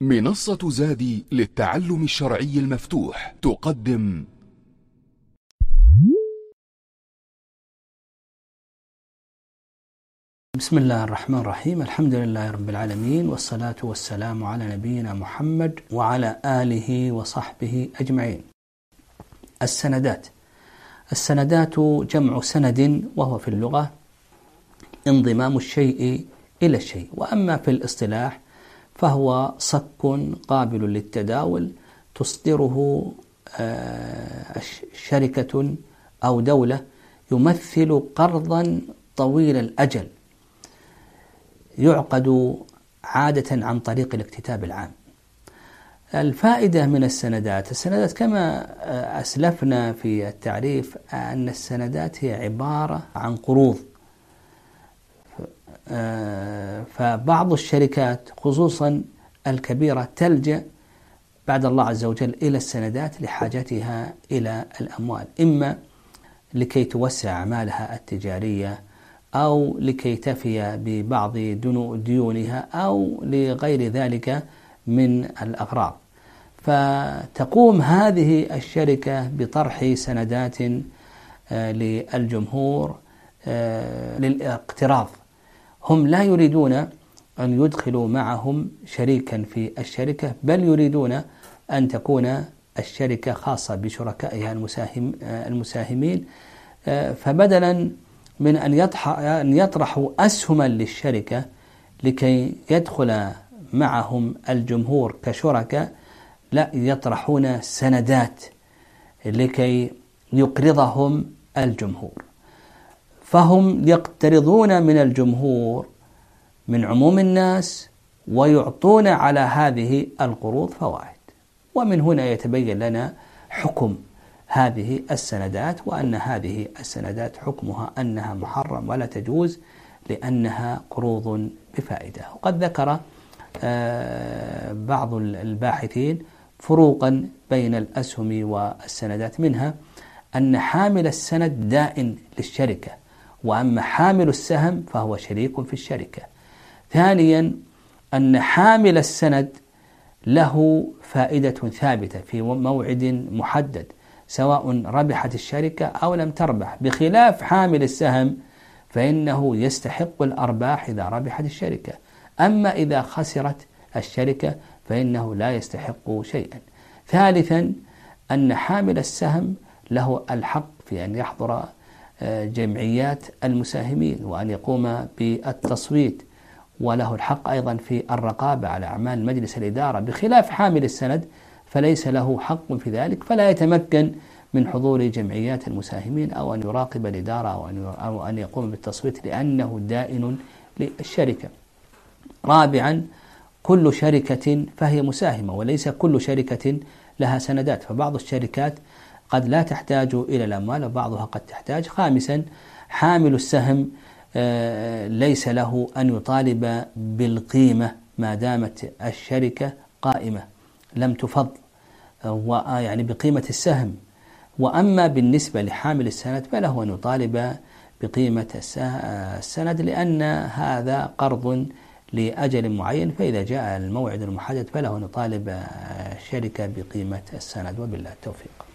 منصة زادي للتعلم الشرعي المفتوح تقدم بسم الله الرحمن الرحيم. الحمد لله رب العالمين، والصلاة والسلام على نبينا محمد وعلى آله وصحبه أجمعين. السندات جمع سند، وهو في اللغة انضمام الشيء إلى الشيء، وأما في الاصطلاح فهو صك قابل للتداول تصدره شركة أو دولة يمثل قرضا طويل الأجل، يعقد عادة عن طريق الاكتتاب العام. الفائدة من السندات كما أسلفنا في التعريف أن السندات هي عبارة عن قروض، فبعض الشركات خصوصا الكبيرة تلجأ بعد الله عز وجل إلى السندات لحاجتها إلى الأموال، إما لكي توسع أعمالها التجارية أو لكي تفي ببعض ديونها أو لغير ذلك من الأغراض. فتقوم هذه الشركة بطرح سندات للجمهور للاقتراض. هم لا يريدون أن يدخلوا معهم شريكا في الشركة، بل يريدون أن تكون الشركة خاصة بشركائها المساهمين، فبدلا من أن يطرحوا أسهما للشركة لكي يدخل معهم الجمهور كشركاء، لا، يطرحون سندات لكي يقرضهم الجمهور، فهم يقترضون من الجمهور من عموم الناس ويعطون على هذه القروض فوائد. ومن هنا يتبين لنا حكم هذه السندات، وأن هذه السندات حكمها أنها محرم ولا تجوز لأنها قروض بفائدة. وقد ذكر بعض الباحثين فروقا بين الأسهم والسندات، منها أن حامل السند دائن للشركة، وأما حامل السهم فهو شريك في الشركة. ثانيا أن حامل السند له فائدة ثابتة في موعد محدد، سواء ربحت الشركة أو لم تربح، بخلاف حامل السهم فإنه يستحق الأرباح إذا ربحت الشركة، أما إذا خسرت الشركة فإنه لا يستحق شيئا. ثالثا أن حامل السهم له الحق في أن يحضر جمعيات المساهمين وأن يقوم بالتصويت، وله الحق أيضا في الرقابة على أعمال مجلس الإدارة، بخلاف حامل السند فليس له حق في ذلك، فلا يتمكن من حضور جمعيات المساهمين أو أن يراقب الإدارة أو أن يقوم بالتصويت لأنه دائن للشركة. رابعا كل شركة فهي مساهمة، وليس كل شركة لها سندات، فبعض الشركات قد لا تحتاج إلى الأموال وبعضها قد تحتاج. خامسا حامل السهم ليس له أن يطالب بالقيمة ما دامت الشركة قائمة لم تفض، يعني بقيمة السهم. وأما بالنسبة لحامل السند فله أن يطالب بقيمة السند، لأن هذا قرض لأجل معين، فإذا جاء الموعد المحدد فله أن يطالب الشركة بقيمة السند. وبالله التوفيق.